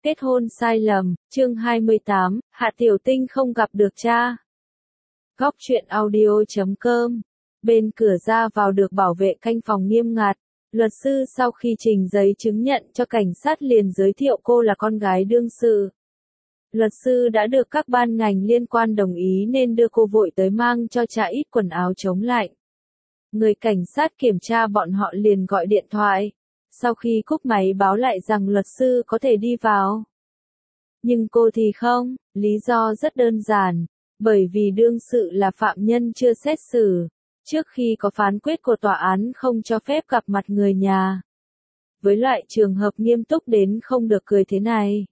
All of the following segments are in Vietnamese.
Kết hôn sai lầm, chương 28, Hạ Tiểu Tinh không gặp được cha. Góc truyện audio.com. Bên cửa ra vào được bảo vệ canh phòng nghiêm ngặt. Luật sư sau khi trình giấy chứng nhận cho cảnh sát liền giới thiệu cô là con gái đương sự. Luật sư đã được các ban ngành liên quan đồng ý nên đưa cô vội tới mang cho cha ít quần áo chống lạnh. Người cảnh sát kiểm tra bọn họ liền gọi điện thoại. Sau khi cúp máy báo lại rằng luật sư có thể đi vào. Nhưng cô thì không, lý do rất đơn giản, bởi vì đương sự là phạm nhân chưa xét xử, trước khi có phán quyết của tòa án không cho phép gặp mặt người nhà. Với loại trường hợp nghiêm túc đến không được cười thế này.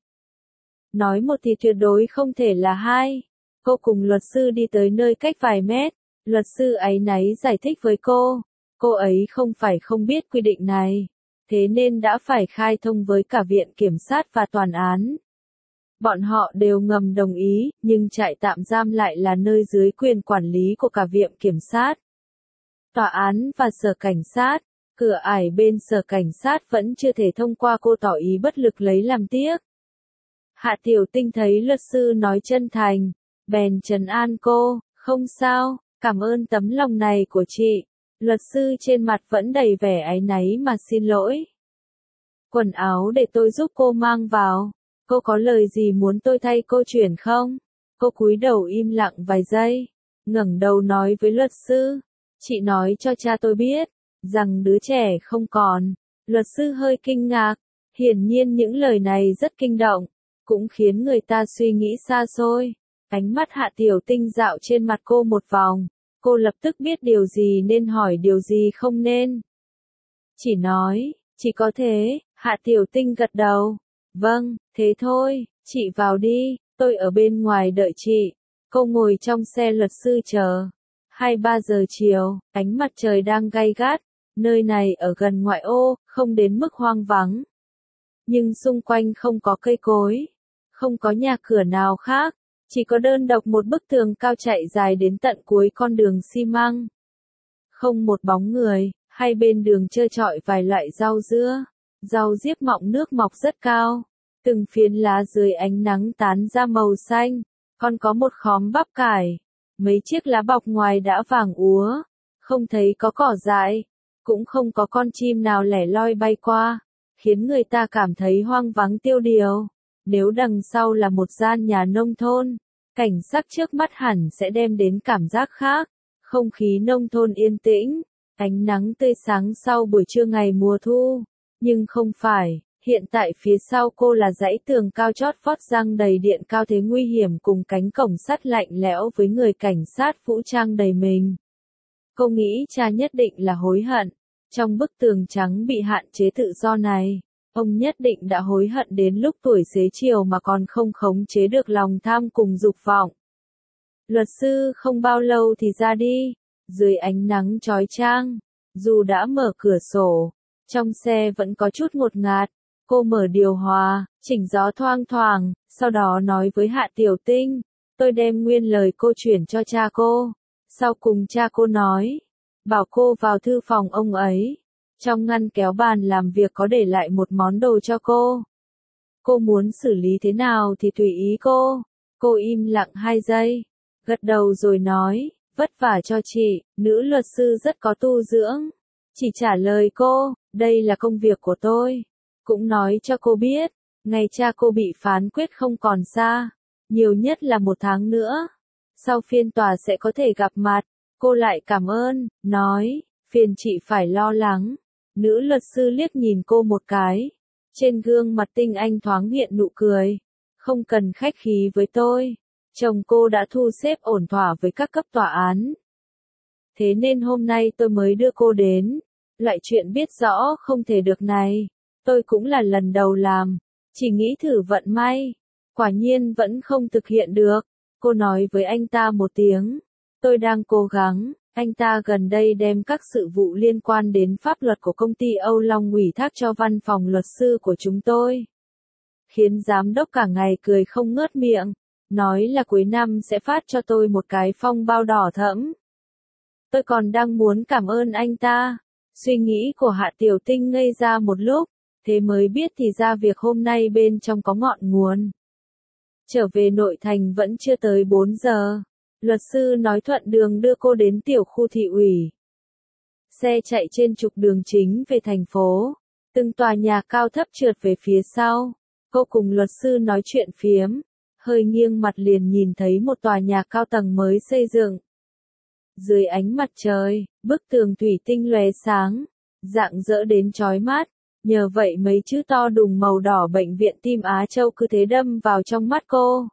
Nói một thì tuyệt đối không thể là hai. Cô cùng luật sư đi tới nơi cách vài mét, luật sư áy náy giải thích với cô ấy không phải không biết quy định này. Thế nên đã phải khai thông với cả viện kiểm sát và tòa án. Bọn họ đều ngầm đồng ý, nhưng trại tạm giam lại là nơi dưới quyền quản lý của cả viện kiểm sát, tòa án và sở cảnh sát. Cửa ải bên sở cảnh sát vẫn chưa thể thông qua, cô tỏ ý bất lực lấy làm tiếc. Hạ Tiểu Tinh thấy luật sư nói chân thành, bèn trấn an cô, không sao, cảm ơn tấm lòng này của chị. Luật sư trên mặt vẫn đầy vẻ áy náy mà xin lỗi. Quần áo để tôi giúp cô mang vào. Cô có lời gì muốn tôi thay cô chuyển không? Cô cúi đầu im lặng vài giây, ngẩng đầu nói với luật sư. Chị nói cho cha tôi biết, rằng đứa trẻ không còn. Luật sư hơi kinh ngạc, hiển nhiên những lời này rất kinh động, cũng khiến người ta suy nghĩ xa xôi. Ánh mắt Hạ Tiểu Tinh dạo trên mặt cô một vòng, cô lập tức biết điều gì nên hỏi điều gì không nên. Chỉ nói, chỉ có thế. Hạ Tiểu Tinh gật đầu. Vâng, thế thôi, chị vào đi, tôi ở bên ngoài đợi chị. Cô ngồi trong xe luật sư chờ. 2-3 giờ chiều, ánh mặt trời đang gay gắt. Nơi này ở gần ngoại ô, không đến mức hoang vắng. Nhưng xung quanh không có cây cối, không có nhà cửa nào khác, chỉ có đơn độc một bức tường cao chạy dài đến tận cuối con đường xi măng. Không một bóng người, hai bên đường trơ trọi vài loại rau dưa. Rau diếp mọng nước mọc rất cao, từng phiến lá dưới ánh nắng tán ra màu xanh, còn có một khóm bắp cải, mấy chiếc lá bọc ngoài đã vàng úa, không thấy có cỏ dại, cũng không có con chim nào lẻ loi bay qua, khiến người ta cảm thấy hoang vắng tiêu điều. Nếu đằng sau là một gian nhà nông thôn, cảnh sắc trước mắt hẳn sẽ đem đến cảm giác khác, không khí nông thôn yên tĩnh, ánh nắng tươi sáng sau buổi trưa ngày mùa thu. Nhưng không phải, hiện tại phía sau cô là dãy tường cao chót vót răng đầy điện cao thế nguy hiểm cùng cánh cổng sắt lạnh lẽo với người cảnh sát vũ trang đầy mình. Cô nghĩ cha nhất định là hối hận. Trong bức tường trắng bị hạn chế tự do này, ông nhất định đã hối hận đến lúc tuổi xế chiều mà còn không khống chế được lòng tham cùng dục vọng. Luật sư không bao lâu thì ra đi, dưới ánh nắng chói chang, dù đã mở cửa sổ. Trong xe vẫn có chút ngột ngạt, cô mở điều hòa, chỉnh gió thoang thoảng, sau đó nói với Hạ Tiểu Tinh, tôi đem nguyên lời cô chuyển cho cha cô. Sau cùng cha cô nói, bảo cô vào thư phòng ông ấy, trong ngăn kéo bàn làm việc có để lại một món đồ cho cô. Cô muốn xử lý thế nào thì tùy ý cô. Cô im lặng 2 giây, gật đầu rồi nói, vất vả cho chị. Nữ luật sư rất có tu dưỡng, chỉ trả lời cô, đây là công việc của tôi. Cũng nói cho cô biết, ngày cha cô bị phán quyết không còn xa, nhiều nhất là 1 tháng nữa. Sau phiên tòa sẽ có thể gặp mặt. Cô lại cảm ơn, nói, phiền chị phải lo lắng. Nữ luật sư liếc nhìn cô một cái. Trên gương mặt tinh anh thoáng hiện nụ cười. Không cần khách khí với tôi. Chồng cô đã thu xếp ổn thỏa với các cấp tòa án. Thế nên hôm nay tôi mới đưa cô đến. Loại chuyện biết rõ không thể được này, tôi cũng là lần đầu làm, chỉ nghĩ thử vận may, quả nhiên vẫn không thực hiện được. Cô nói với anh ta một tiếng, tôi đang cố gắng. Anh ta gần đây đem các sự vụ liên quan đến pháp luật của công ty Âu Long ủy thác cho văn phòng luật sư của chúng tôi, khiến giám đốc cả ngày cười không ngớt miệng, nói là cuối năm sẽ phát cho tôi một cái phong bao đỏ thẫm. Tôi còn đang muốn cảm ơn anh ta. Suy nghĩ của Hạ Tiểu Tinh ngây ra một lúc, thế mới biết thì ra việc hôm nay bên trong có ngọn nguồn. Trở về nội thành vẫn chưa tới 4 giờ. Luật sư nói thuận đường đưa cô đến tiểu khu thị ủy. Xe chạy trên trục đường chính về thành phố. Từng tòa nhà cao thấp trượt về phía sau. Cô cùng luật sư nói chuyện phiếm. Hơi nghiêng mặt liền nhìn thấy một tòa nhà cao tầng mới xây dựng. Dưới ánh mặt trời, bức tường thủy tinh lóe sáng, rạng rỡ đến chói mắt. Nhờ vậy mấy chữ to đùng màu đỏ Bệnh viện Tim Á Châu cứ thế đâm vào trong mắt cô.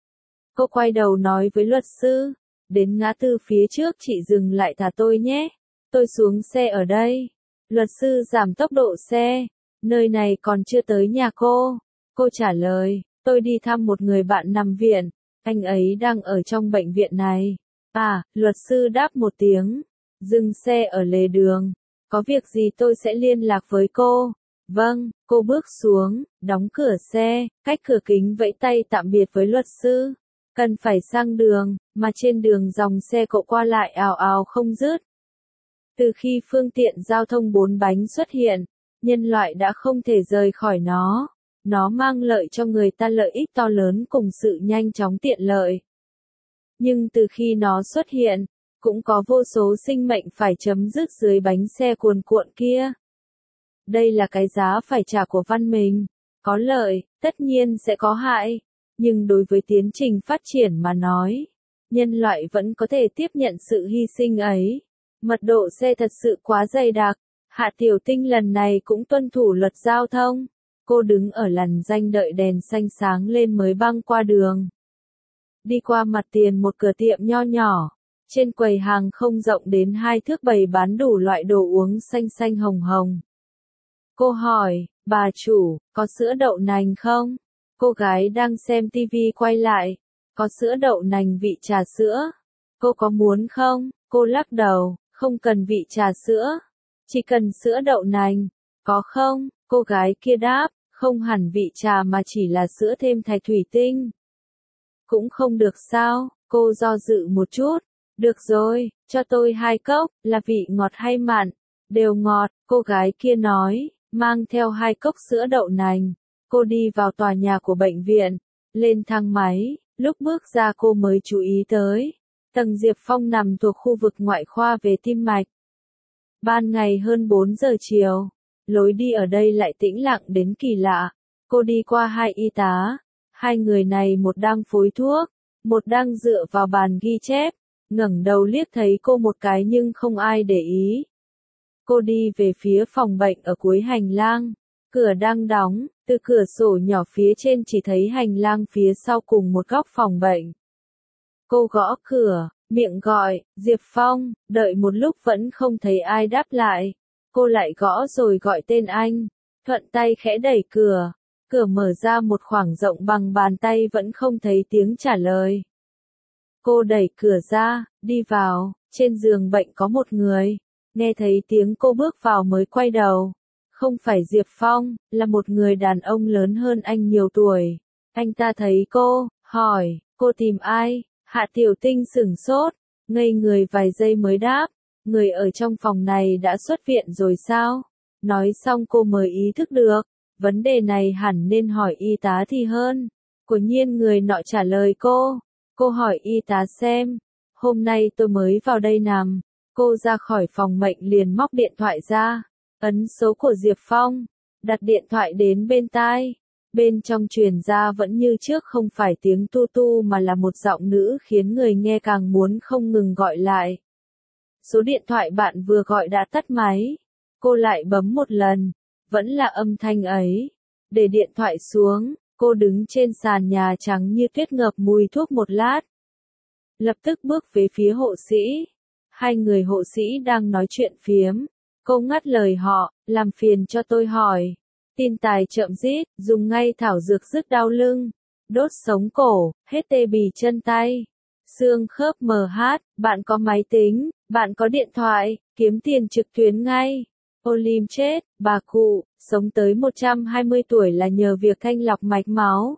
Cô quay đầu nói với luật sư, đến ngã tư phía trước chị dừng lại thả tôi nhé, tôi xuống xe ở đây. Luật sư giảm tốc độ xe, nơi này còn chưa tới nhà cô. Cô trả lời, tôi đi thăm một người bạn nằm viện, anh ấy đang ở trong bệnh viện này. À, luật sư đáp một tiếng, dừng xe ở lề đường, có việc gì tôi sẽ liên lạc với cô. Vâng, cô bước xuống, đóng cửa xe, cách cửa kính vẫy tay tạm biệt với luật sư. Cần phải sang đường, mà trên đường dòng xe cộ qua lại ào ào không dứt. Từ khi phương tiện giao thông 4 bánh xuất hiện, nhân loại đã không thể rời khỏi nó. Nó mang lợi cho người ta lợi ích to lớn cùng sự nhanh chóng tiện lợi. Nhưng từ khi nó xuất hiện, cũng có vô số sinh mệnh phải chấm dứt dưới bánh xe cuồn cuộn kia. Đây là cái giá phải trả của văn minh. Có lợi, tất nhiên sẽ có hại. Nhưng đối với tiến trình phát triển mà nói, nhân loại vẫn có thể tiếp nhận sự hy sinh ấy. Mật độ xe thật sự quá dày đặc. Hạ Tiểu Tinh lần này cũng tuân thủ luật giao thông. Cô đứng ở làn ranh đợi đèn xanh sáng lên mới băng qua đường. Đi qua mặt tiền một cửa tiệm nho nhỏ. Trên quầy hàng không rộng đến 2 thước bày bán đủ loại đồ uống xanh xanh hồng hồng. Cô hỏi, bà chủ, có sữa đậu nành không? Cô gái đang xem tivi quay lại, có sữa đậu nành vị trà sữa. Cô có muốn không? Cô lắc đầu, không cần vị trà sữa, chỉ cần sữa đậu nành. Có không? Cô gái kia đáp, không hẳn vị trà mà chỉ là sữa thêm thạch thủy tinh. Cũng không được sao? Cô do dự một chút. Được rồi, cho tôi 2 cốc, là vị ngọt hay mặn? Đều ngọt, cô gái kia nói, mang theo 2 cốc sữa đậu nành. Cô đi vào tòa nhà của bệnh viện, lên thang máy, lúc bước ra cô mới chú ý tới. Tầng Diệp Phong nằm thuộc khu vực ngoại khoa về tim mạch. Ban ngày hơn 4 giờ chiều, lối đi ở đây lại tĩnh lặng đến kỳ lạ. Cô đi qua 2 y tá, 2 người này một đang phối thuốc, một đang dựa vào bàn ghi chép, ngẩng đầu liếc thấy cô một cái nhưng không ai để ý. Cô đi về phía phòng bệnh ở cuối hành lang, cửa đang đóng, từ cửa sổ nhỏ phía trên chỉ thấy hành lang phía sau cùng một góc phòng bệnh. Cô gõ cửa, miệng gọi, Diệp Phong, đợi một lúc vẫn không thấy ai đáp lại. Cô lại gõ rồi gọi tên anh, thuận tay khẽ đẩy cửa. Cửa mở ra một khoảng rộng bằng bàn tay vẫn không thấy tiếng trả lời. Cô đẩy cửa ra, đi vào, trên giường bệnh có một người. Nghe thấy tiếng cô bước vào mới quay đầu. Không phải Diệp Phong, là một người đàn ông lớn hơn anh nhiều tuổi. Anh ta thấy cô, hỏi, cô tìm ai? Hạ Tiểu Tinh sửng sốt, ngây người vài giây mới đáp, người ở trong phòng này đã xuất viện rồi sao? Nói xong cô mới ý thức được, vấn đề này hẳn nên hỏi y tá thì hơn. Quả nhiên người nọ trả lời cô hỏi y tá xem, hôm nay tôi mới vào đây nằm. Cô ra khỏi phòng bệnh liền móc điện thoại ra, ấn số của Diệp Phong, đặt điện thoại đến bên tai. Bên trong truyền ra vẫn như trước không phải tiếng tu tu mà là một giọng nữ khiến người nghe càng muốn không ngừng gọi lại. Số điện thoại bạn vừa gọi đã tắt máy. Cô lại bấm một lần, vẫn là âm thanh ấy. Để điện thoại xuống, cô đứng trên sàn nhà trắng như tuyết ngập mùi thuốc một lát. Lập tức bước về phía hộ sĩ. 2 người hộ sĩ đang nói chuyện phiếm. Cô ngắt lời họ, làm phiền cho tôi hỏi. Tin tài chậm rít, dùng ngay thảo dược dứt đau lưng, đốt sống cổ, hết tê bì chân tay, xương khớp MH, bạn có máy tính, bạn có điện thoại, kiếm tiền trực tuyến ngay. Olim chết, bà cụ, sống tới 120 tuổi là nhờ việc thanh lọc mạch máu.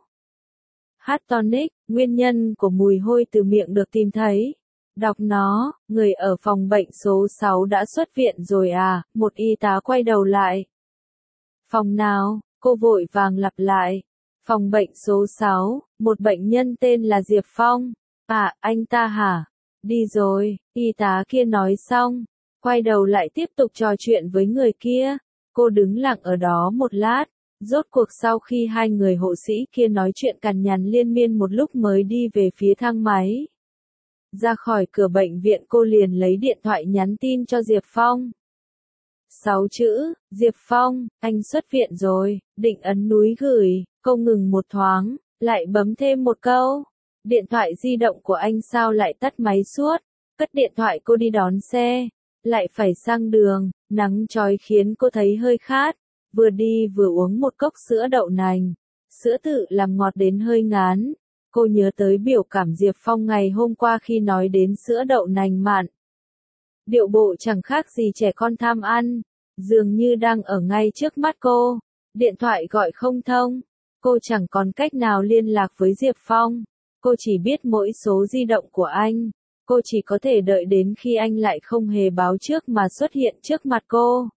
H-tonic, nguyên nhân của mùi hôi từ miệng được tìm thấy. Đọc nó, người ở phòng bệnh số 6 đã xuất viện rồi à, một y tá quay đầu lại. Phòng nào? Cô vội vàng lặp lại. Phòng bệnh số 6, một bệnh nhân tên là Diệp Phong. À, anh ta hả? Đi rồi, y tá kia nói xong, quay đầu lại tiếp tục trò chuyện với người kia. Cô đứng lặng ở đó một lát, rốt cuộc sau khi hai người hộ sĩ kia nói chuyện cằn nhằn liên miên một lúc mới đi về phía thang máy. Ra khỏi cửa bệnh viện cô liền lấy điện thoại nhắn tin cho Diệp Phong. 6 chữ, Diệp Phong, anh xuất viện rồi, định ấn núi gửi, cô ngừng một thoáng, lại bấm thêm một câu. Điện thoại di động của anh sao lại tắt máy suốt, cất điện thoại cô đi đón xe, lại phải sang đường, nắng chói khiến cô thấy hơi khát, vừa đi vừa uống một cốc sữa đậu nành, sữa tự làm ngọt đến hơi ngán. Cô nhớ tới biểu cảm Diệp Phong ngày hôm qua khi nói đến sữa đậu nành mặn. Điệu bộ chẳng khác gì trẻ con tham ăn, dường như đang ở ngay trước mắt cô. Điện thoại gọi không thông, cô chẳng còn cách nào liên lạc với Diệp Phong. Cô chỉ biết mỗi số di động của anh, cô chỉ có thể đợi đến khi anh lại không hề báo trước mà xuất hiện trước mặt cô.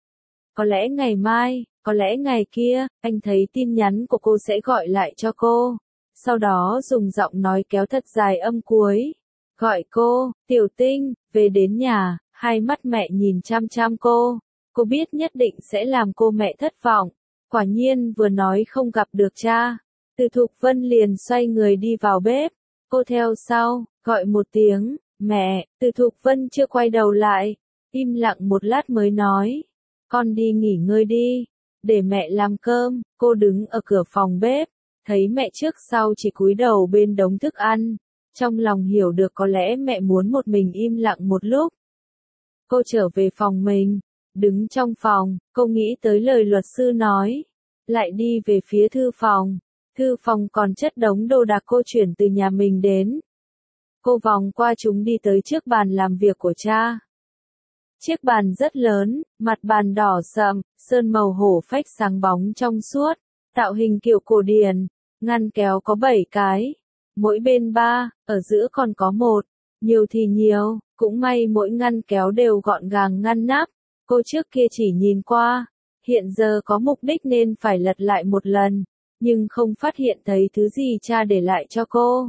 Có lẽ ngày mai, có lẽ ngày kia, anh thấy tin nhắn của cô sẽ gọi lại cho cô. Sau đó dùng giọng nói kéo thật dài âm cuối. Gọi cô, Tiểu Tinh, về đến nhà, hai mắt mẹ nhìn chăm chăm cô. Cô biết nhất định sẽ làm cô mẹ thất vọng. Quả nhiên vừa nói không gặp được cha. Từ Thục Vân liền xoay người đi vào bếp. Cô theo sau, gọi một tiếng, mẹ, Từ Thục Vân chưa quay đầu lại. Im lặng một lát mới nói. Con đi nghỉ ngơi đi, để mẹ làm cơm. Cô đứng ở cửa phòng bếp, thấy mẹ trước sau chỉ cúi đầu bên đống thức ăn. Trong lòng hiểu được có lẽ mẹ muốn một mình im lặng một lúc. Cô trở về phòng mình, đứng trong phòng, cô nghĩ tới lời luật sư nói. Lại đi về phía thư phòng. Thư phòng còn chất đống đồ đạc cô chuyển từ nhà mình đến. Cô vòng qua chúng đi tới trước bàn làm việc của cha. Chiếc bàn rất lớn, mặt bàn đỏ sậm, sơn màu hổ phách sáng bóng trong suốt, tạo hình kiểu cổ điển, ngăn kéo có 7 cái, mỗi bên 3, ở giữa còn có 1, nhiều thì nhiều, cũng may mỗi ngăn kéo đều gọn gàng ngăn nắp. Cô trước kia chỉ nhìn qua, hiện giờ có mục đích nên phải lật lại một lần, nhưng không phát hiện thấy thứ gì cha để lại cho cô.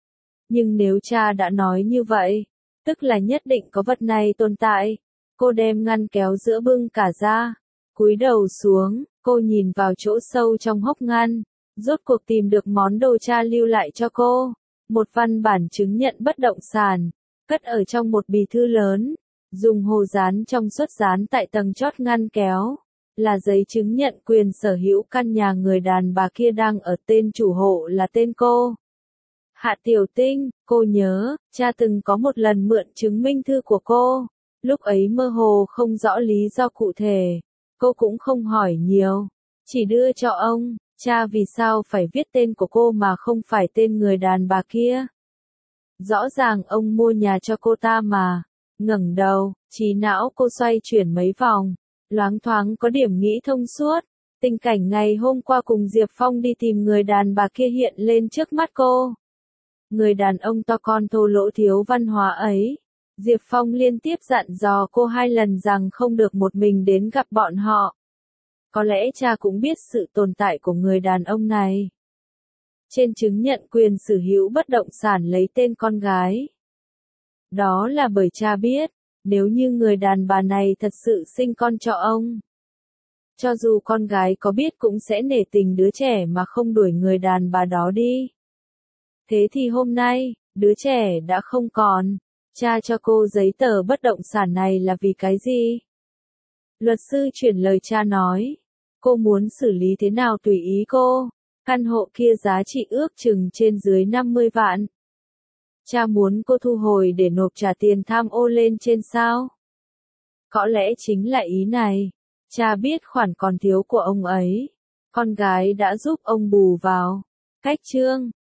Nhưng nếu cha đã nói như vậy, tức là nhất định có vật này tồn tại. Cô đem ngăn kéo giữa bưng cả ra, cúi đầu xuống, cô nhìn vào chỗ sâu trong hốc ngăn, rốt cuộc tìm được món đồ cha lưu lại cho cô. Một văn bản chứng nhận bất động sản, cất ở trong một bì thư lớn, dùng hồ dán trong suốt dán tại tầng chót ngăn kéo, là giấy chứng nhận quyền sở hữu căn nhà người đàn bà kia đang ở tên chủ hộ là tên cô. Hạ Tiểu Tinh, cô nhớ, cha từng có một lần mượn chứng minh thư của cô. Lúc ấy mơ hồ không rõ lý do cụ thể, cô cũng không hỏi nhiều, chỉ đưa cho ông. Cha vì sao phải viết tên của cô mà không phải tên người đàn bà kia? Rõ ràng ông mua nhà cho cô ta mà. Ngẩng đầu, trí não cô xoay chuyển mấy vòng, loáng thoáng có điểm nghĩ thông suốt. Tình cảnh ngày hôm qua cùng Diệp Phong đi tìm người đàn bà kia hiện lên trước mắt cô. Người đàn ông to con thô lỗ thiếu văn hóa ấy. Diệp Phong liên tiếp dặn dò cô 2 lần rằng không được một mình đến gặp bọn họ. Có lẽ cha cũng biết sự tồn tại của người đàn ông này. Trên chứng nhận quyền sở hữu bất động sản lấy tên con gái. Đó là bởi cha biết, nếu như người đàn bà này thật sự sinh con cho ông. Cho dù con gái có biết cũng sẽ nể tình đứa trẻ mà không đuổi người đàn bà đó đi. Thế thì hôm nay, đứa trẻ đã không còn. Cha cho cô giấy tờ bất động sản này là vì cái gì? Luật sư chuyển lời cha nói. Cô muốn xử lý thế nào tùy ý cô. Căn hộ kia giá trị ước chừng trên dưới 50 vạn. Cha muốn cô thu hồi để nộp trả tiền tham ô lên trên sao? Có lẽ chính là ý này. Cha biết khoản còn thiếu của ông ấy. Con gái đã giúp ông bù vào. Cách chương